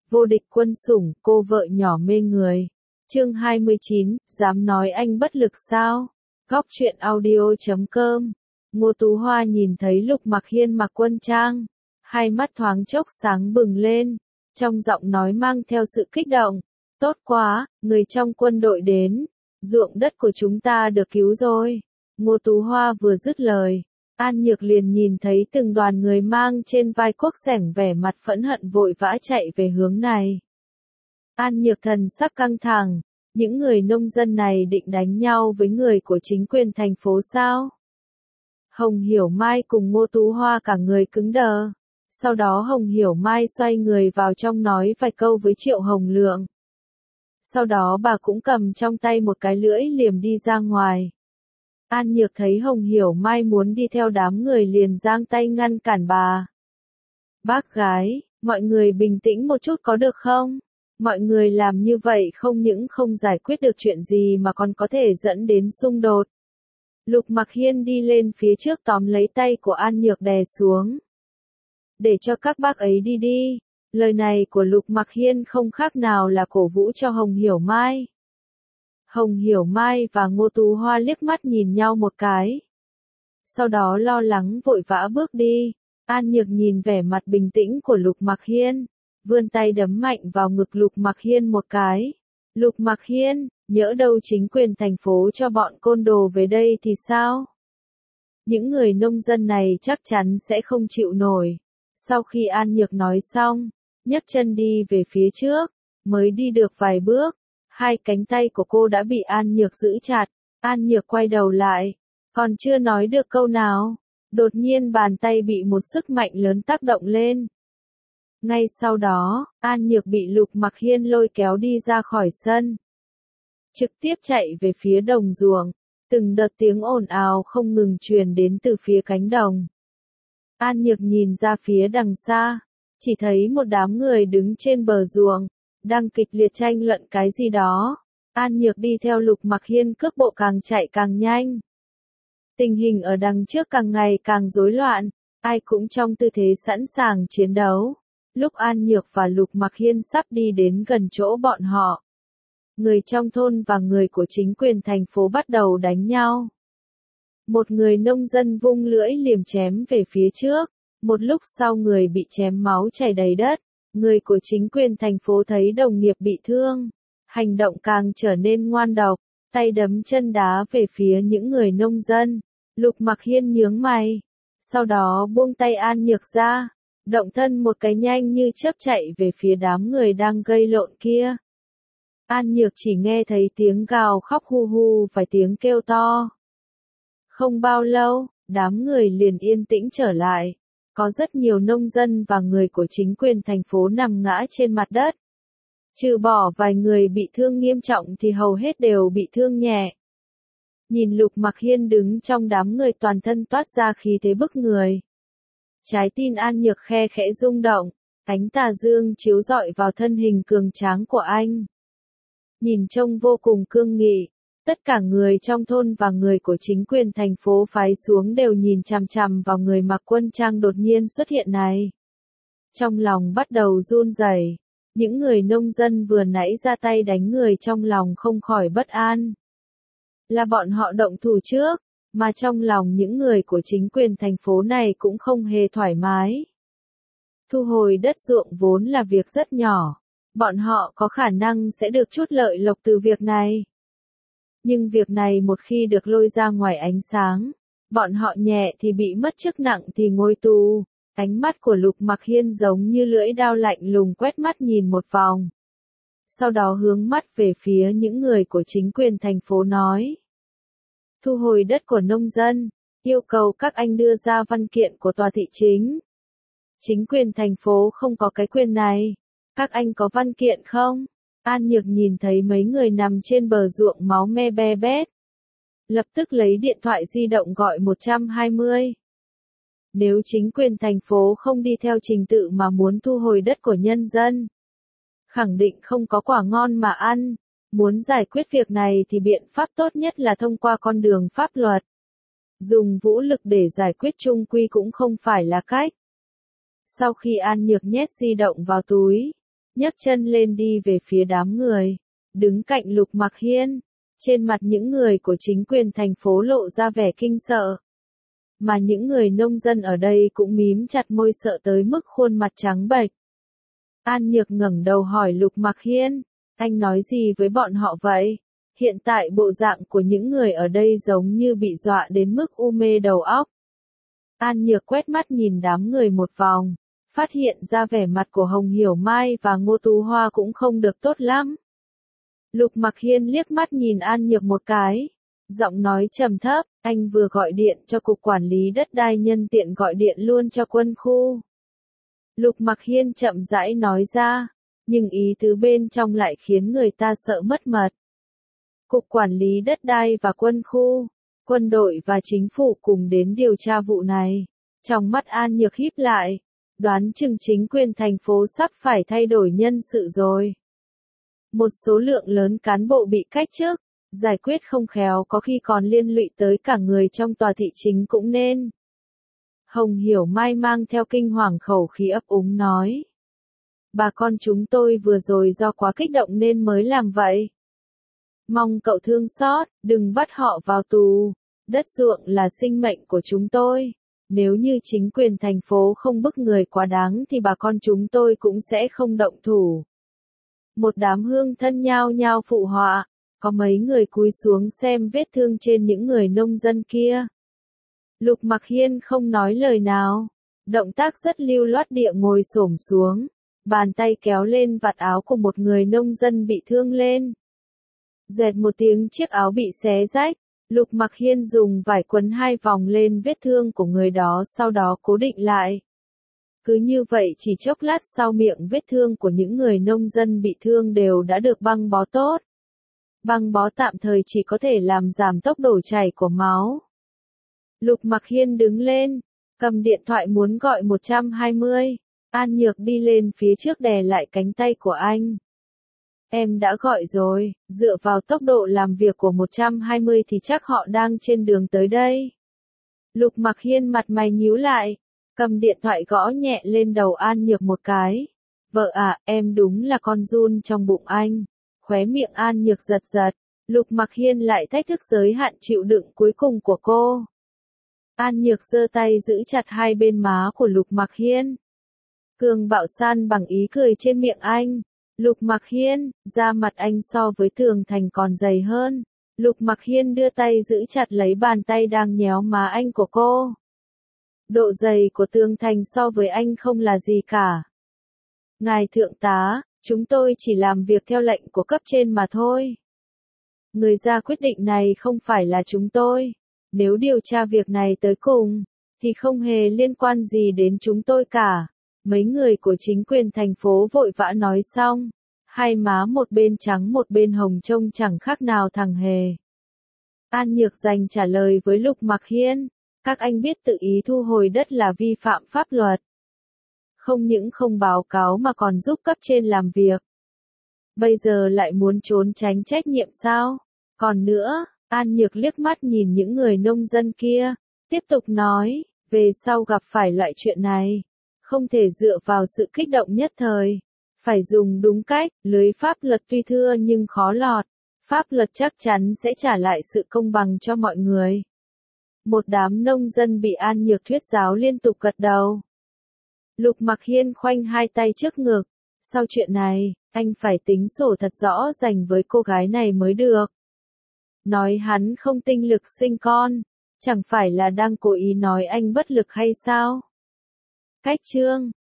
Vô địch quân sủng, cô vợ nhỏ mê người. Chương 29, dám nói anh bất lực sao? Góc truyện audio.com. Ngô Tú Hoa nhìn thấy Lục Mặc Hiên mặc quân trang, hai mắt thoáng chốc sáng bừng lên, trong giọng nói mang theo sự kích động. Tốt quá, người trong quân đội đến, ruộng đất của chúng ta được cứu rồi. Ngô Tú Hoa vừa dứt lời, An Nhược liền nhìn thấy từng đoàn người mang trên vai cuốc xẻng vẻ mặt phẫn hận vội vã chạy về hướng này. An Nhược thần sắc căng thẳng, những người nông dân này định đánh nhau với người của chính quyền thành phố sao? Hồng Hiểu Mai cùng Ngô Tú Hoa cả người cứng đờ. Sau đó Hồng Hiểu Mai xoay người vào trong nói vài câu với Triệu Hồng Lượng. Sau đó bà cũng cầm trong tay một cái lưỡi liềm đi ra ngoài. An Nhược thấy Hồng Hiểu Mai muốn đi theo đám người liền giang tay ngăn cản bà. Bác gái, mọi người bình tĩnh một chút có được không? Mọi người làm như vậy không những không giải quyết được chuyện gì mà còn có thể dẫn đến xung đột. Lục Mặc Hiên đi lên phía trước tóm lấy tay của An Nhược đè xuống. Để cho các bác ấy đi đi. Lời này của Lục Mặc Hiên không khác nào là cổ vũ cho Hồng Hiểu Mai. Hồng Hiểu Mai và Ngô Tú Hoa liếc mắt nhìn nhau một cái. Sau đó lo lắng vội vã bước đi. An Nhược nhìn vẻ mặt bình tĩnh của Lục Mặc Hiên, vươn tay đấm mạnh vào ngực Lục Mặc Hiên một cái. Lục Mặc Hiên, nhỡ đâu chính quyền thành phố cho bọn côn đồ về đây thì sao? Những người nông dân này chắc chắn sẽ không chịu nổi. Sau khi An Nhược nói xong, nhấc chân đi về phía trước, mới đi được vài bước, hai cánh tay của cô đã bị An Nhược giữ chặt. An Nhược quay đầu lại, còn chưa nói được câu nào, đột nhiên bàn tay bị một sức mạnh lớn tác động lên. Ngay sau đó, An Nhược bị Lục Mặc Hiên lôi kéo đi ra khỏi sân, trực tiếp chạy về phía đồng ruộng, từng đợt tiếng ồn ào không ngừng truyền đến từ phía cánh đồng. An Nhược nhìn ra phía đằng xa, chỉ thấy một đám người đứng trên bờ ruộng, đang kịch liệt tranh luận cái gì đó. An Nhược đi theo Lục Mặc Hiên cước bộ càng chạy càng nhanh. Tình hình ở đằng trước càng ngày càng rối loạn, ai cũng trong tư thế sẵn sàng chiến đấu. Lúc An Nhược và Lục Mặc Hiên sắp đi đến gần chỗ bọn họ, người trong thôn và người của chính quyền thành phố bắt đầu đánh nhau. Một người nông dân vung lưỡi liềm chém về phía trước, một lúc sau người bị chém máu chảy đầy đất. Người của chính quyền thành phố thấy đồng nghiệp bị thương, hành động càng trở nên ngoan độc, tay đấm chân đá về phía những người nông dân. Lục Mặc Hiên nhướng mày, sau đó buông tay An Nhược ra, động thân một cái nhanh như chớp chạy về phía đám người đang gây lộn kia. An Nhược chỉ nghe thấy tiếng gào khóc hu hu và tiếng kêu to. Không bao lâu, đám người liền yên tĩnh trở lại. Có rất nhiều nông dân và người của chính quyền thành phố nằm ngã trên mặt đất. Trừ bỏ vài người bị thương nghiêm trọng thì hầu hết đều bị thương nhẹ. Nhìn Lục Mặc Hiên đứng trong đám người toàn thân toát ra khí thế bức người. Trái tim An Nhược khe khẽ rung động, ánh tà dương chiếu rọi vào thân hình cường tráng của anh. Nhìn trông vô cùng cương nghị. Tất cả người trong thôn và người của chính quyền thành phố phái xuống đều nhìn chằm chằm vào người mặc quân trang đột nhiên xuất hiện này. Trong lòng bắt đầu run rẩy, những người nông dân vừa nãy ra tay đánh người trong lòng không khỏi bất an. Là bọn họ động thủ trước, mà trong lòng những người của chính quyền thành phố này cũng không hề thoải mái. Thu hồi đất ruộng vốn là việc rất nhỏ, bọn họ có khả năng sẽ được chút lợi lộc từ việc này. Nhưng việc này một khi được lôi ra ngoài ánh sáng, bọn họ nhẹ thì bị mất chức, nặng thì ngồi tù. Ánh mắt của Lục Mặc Hiên giống như lưỡi dao lạnh lùng quét mắt nhìn một vòng. Sau đó hướng mắt về phía những người của chính quyền thành phố nói. Thu hồi đất của nông dân, yêu cầu các anh đưa ra văn kiện của tòa thị chính. Chính quyền thành phố không có cái quyền này. Các anh có văn kiện không? An Nhược nhìn thấy mấy người nằm trên bờ ruộng máu me be bét. Lập tức lấy điện thoại di động gọi 120. Nếu chính quyền thành phố không đi theo trình tự mà muốn thu hồi đất của nhân dân, khẳng định không có quả ngon mà ăn. Muốn giải quyết việc này thì biện pháp tốt nhất là thông qua con đường pháp luật. Dùng vũ lực để giải quyết chung quy cũng không phải là cách. Sau khi An Nhược nhét di động vào túi, nhấc chân lên đi về phía đám người, đứng cạnh Lục Mặc Hiên. Trên mặt những người của chính quyền thành phố lộ ra vẻ kinh sợ. Mà những người nông dân ở đây cũng mím chặt môi sợ tới mức khuôn mặt trắng bệch. An Nhược ngẩng đầu hỏi Lục Mặc Hiên, anh nói gì với bọn họ vậy? Hiện tại bộ dạng của những người ở đây giống như bị dọa đến mức u mê đầu óc. An Nhược quét mắt nhìn đám người một vòng, phát hiện ra vẻ mặt của Hồng Hiểu Mai và Ngô Tú Hoa cũng không được tốt lắm. Lục Mặc Hiên liếc mắt nhìn An Nhược một cái, giọng nói trầm thấp, anh vừa gọi điện cho cục quản lý đất đai nhân tiện gọi điện luôn cho quân khu. Lục Mặc Hiên chậm rãi nói ra, nhưng ý tứ bên trong lại khiến người ta sợ mất mật. Cục quản lý đất đai và quân khu, quân đội và chính phủ cùng đến điều tra vụ này. Trong mắt An Nhược híp lại, đoán chừng chính quyền thành phố sắp phải thay đổi nhân sự rồi. Một số lượng lớn cán bộ bị cách chức, giải quyết không khéo có khi còn liên lụy tới cả người trong tòa thị chính cũng nên. Hồng Hiểu Mai mang theo kinh hoàng khẩu khí ấp úng nói. Bà con chúng tôi vừa rồi do quá kích động nên mới làm vậy. Mong cậu thương xót, đừng bắt họ vào tù. Đất ruộng là sinh mệnh của chúng tôi. Nếu như chính quyền thành phố không bức người quá đáng thì bà con chúng tôi cũng sẽ không động thủ. Một đám hương thân nhao nhao phụ họa, có mấy người cúi xuống xem vết thương trên những người nông dân kia. Lục Mặc Hiên không nói lời nào, động tác rất lưu loát địa ngồi xổm xuống, bàn tay kéo lên vạt áo của một người nông dân bị thương lên. Dẹt một tiếng chiếc áo bị xé rách, Lục Mặc Hiên dùng vải quấn 2 vòng lên vết thương của người đó sau đó cố định lại. Cứ như vậy chỉ chốc lát sau miệng vết thương của những người nông dân bị thương đều đã được băng bó tốt. Băng bó tạm thời chỉ có thể làm giảm tốc độ chảy của máu. Lục Mặc Hiên đứng lên, cầm điện thoại muốn gọi 120. An Nhược đi lên phía trước đè lại cánh tay của anh. Em đã gọi rồi, dựa vào tốc độ làm việc của 120 thì chắc họ đang trên đường tới đây. Lục Mặc Hiên mặt mày nhíu lại, cầm điện thoại gõ nhẹ lên đầu An Nhược một cái. Vợ à, em đúng là con giun trong bụng anh. Khóe miệng An Nhược giật giật, Lục Mặc Hiên lại thách thức giới hạn chịu đựng cuối cùng của cô. An Nhược giơ tay giữ chặt hai bên má của Lục Mặc Hiên. Cường bạo san bằng ý cười trên miệng anh. Lục Mặc Hiên, da mặt anh so với Tường Thành còn dày hơn. Lục Mặc Hiên đưa tay giữ chặt lấy bàn tay đang nhéo má anh của cô. Độ dày của Tường Thành so với anh không là gì cả. Ngài thượng tá, chúng tôi chỉ làm việc theo lệnh của cấp trên mà thôi. Người ra quyết định này không phải là chúng tôi. Nếu điều tra việc này tới cùng, thì không hề liên quan gì đến chúng tôi cả. Mấy người của chính quyền thành phố vội vã nói xong. Hai má một bên trắng một bên hồng trông chẳng khác nào thằng hề. An Nhược dành trả lời với Lục Mặc Hiên. Các anh biết tự ý thu hồi đất là vi phạm pháp luật. Không những không báo cáo mà còn giúp cấp trên làm việc. Bây giờ lại muốn trốn tránh trách nhiệm sao? Còn nữa, An Nhược liếc mắt nhìn những người nông dân kia, tiếp tục nói, về sau gặp phải loại chuyện này, không thể dựa vào sự kích động nhất thời, phải dùng đúng cách, lưới pháp luật tuy thưa nhưng khó lọt, pháp luật chắc chắn sẽ trả lại sự công bằng cho mọi người. Một đám nông dân bị An Nhược thuyết giáo liên tục gật đầu. Lục Mặc Hiên khoanh hai tay trước ngực, sau chuyện này, anh phải tính sổ thật rõ rành với cô gái này mới được. Nói hắn không tinh lực sinh con, chẳng phải là đang cố ý nói anh bất lực hay sao? Cách chương